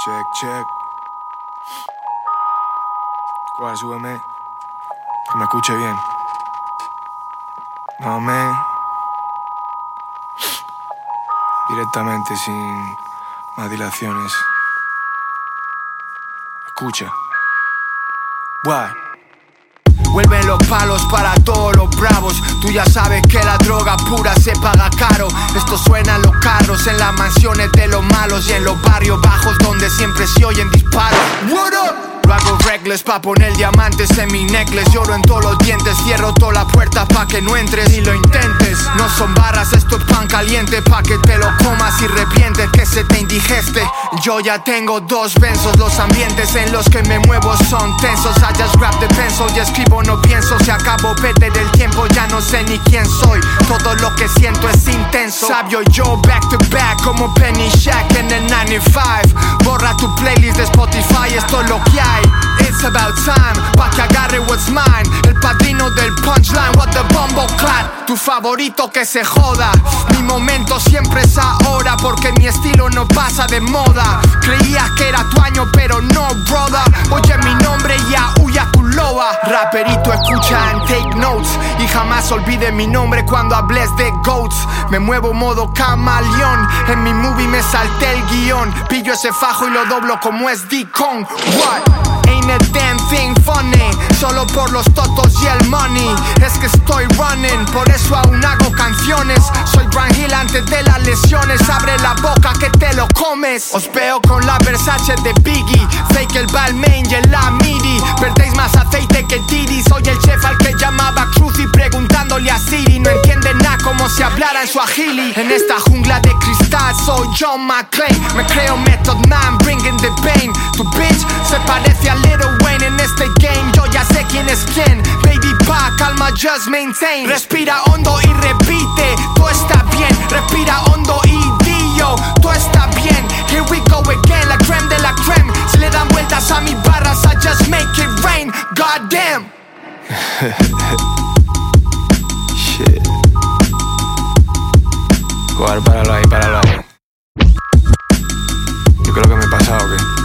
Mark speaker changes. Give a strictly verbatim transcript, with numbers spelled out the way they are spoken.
Speaker 1: Check, check. ¿Cuál? Súbeme. Que me escuche bien. No, man. Directamente, sin más dilaciones. Escucha. Why? Vuelven los palos para todos los bravos. Tú ya sabes que la droga pura se paga caro. Esto suena en los carros, en las mansiones de los malos y en los barrios bajos donde siempre se oyen disparos. What up? Lo hago reckless pa' poner diamantes en mi necklace. Lloro en todos los dientes, cierro todas las puertas pa' que no entres y lo intentes. No son barras, esto es pan caliente pa' que te lo comas y revientes, que se te indigeste. Yo ya tengo dos benzos, los ambientes en los que me muevo son tensos. I just grab the pencil y escribo, no pienso. Se acabó perder el tiempo, ya no sé ni quién soy. Todo lo que siento es intenso. Sabio yo back to back como Penny Shack en el noventa y cinco. Borra tu playlist de Spotify, esto es lo que hay. It's about time, pa' que agarre what's mine. El padrino del punchline, what the bumble clat. Tu favorito que se joda. Mi momento siempre es ahora, porque mi estilo no pasa de moda. Creías que era tu año, pero no, brother. Oye mi nombre y aúlla tu loa. Raperito, escucha and take notes. Y jamás olvide mi nombre cuando hables de goats. Me muevo modo camaleón. En mi movie me salté el guión. Pillo ese fajo y lo doblo como es D-Kong. What? Ain't a damn thing funny. Solo por los totos y el money. Es que estoy running, por eso aún hago canciones. Soy Grant Hill antes de las lesiones. Abre la boca que te lo comes. Os veo con la Versace de Biggie. Fake el Balmain y el la Midi. Perdéis más aceite que Didi. Soy el chef al que llamaba Cruz y preguntándole a Siri. No entiende nada como si hablara en Swahili. En esta jungla de cristal soy John McClane. Me creo Method Man, bringing the pain. Tu bitch se parece a Lil Wayne en este game. Yo ya sé quién es quién. Baby pa, calma, just maintain. Respira hondo y repite, tú está bien. Respira hondo y di yo, tú está bien. Here we go again, la creme de la creme. Se le dan vueltas a mis barras, I just make it rain. God damn. Shit. Jugar, páralo ahí, páralo ahí. Yo creo que me he pasado, ¿o qué?